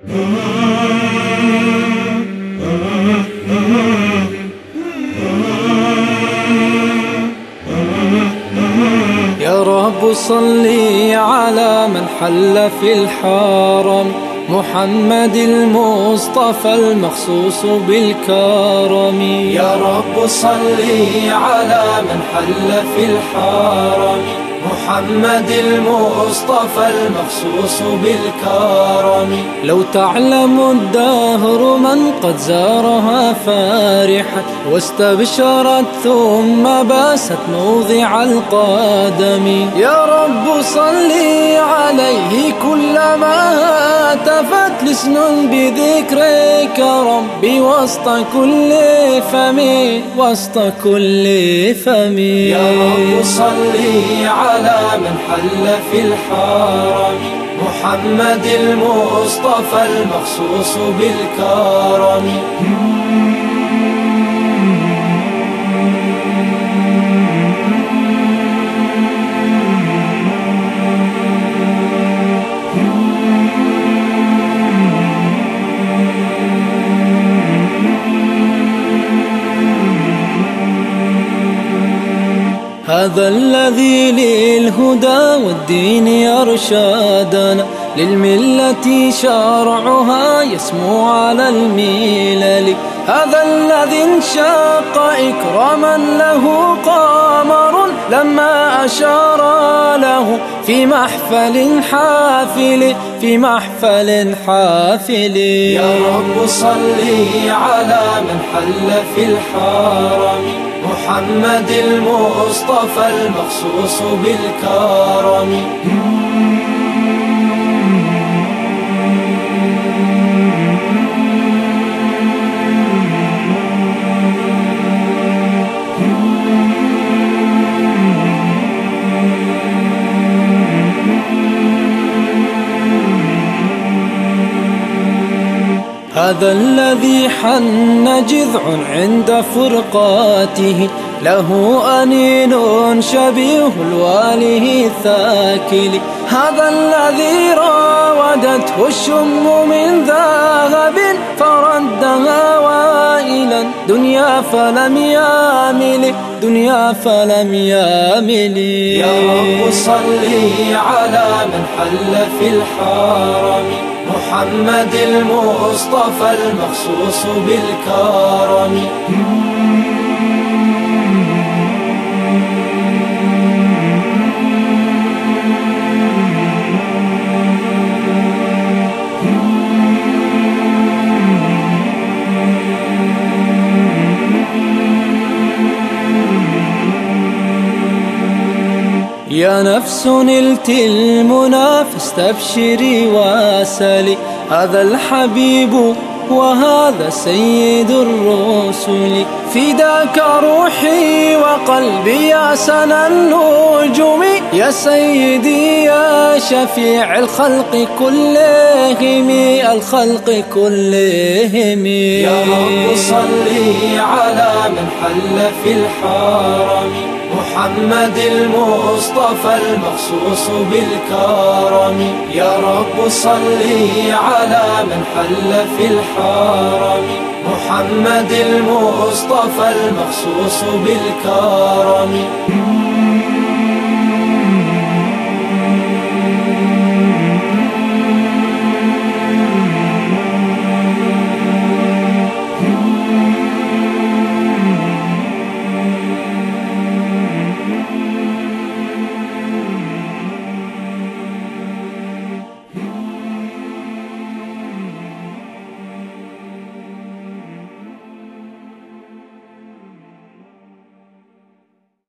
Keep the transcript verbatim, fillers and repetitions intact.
يا رب صل على من حل في الحرم، محمد المصطفى المخصوص بالكرم. يا رب صل على من حل في الحرم، محمد المصطفى المخصوص بالكرم. لو تعلم الدهر من قد زارها فارحت، واستبشرت ثم باست موضع القدم. يا رب صل عليه كلما هتفت لسن بذكرك ربي وسط كل فم، وسط كل فم. يا رب صل على من حل في الحرم، محمد المصطفى المخصوص بالكرم. هذا الذي للهدى والدين يرشدنا، للملة شرعها يسمو على الملل. هذا الذي انشق إكراما له قمر لما أشار له في محفل حافل، في محفل حافل. يا رب صل على من حل في الحرم، محمد المصطفى المخصوص بالكرم. هذا الذي حن جذع عند فرقاته، له أنين شبيه الواله الثاكل. هذا الذي راودته الشم من ذهب فردها وائلا، دنيا فلم يامل، دنيا فلم يامل. يا رب صل على من حل في الحرم، محمد المصطفى المخصوص بالكرم. يا نفس نلت المنى فاستبشري واسلي، هذا الحبيب وهذا سيد الرسل. فداك روحي وقلبي يا سنا النجوم، يا سيدي يا شفيع الخلق كلهم، الخلق كلهم. يا رب صل على من حل في الحرم، محمد المصطفى المخصوص بالكرم. يا رب صل على من حل في الحرم، محمد المصطفى المخصوص بالكرم.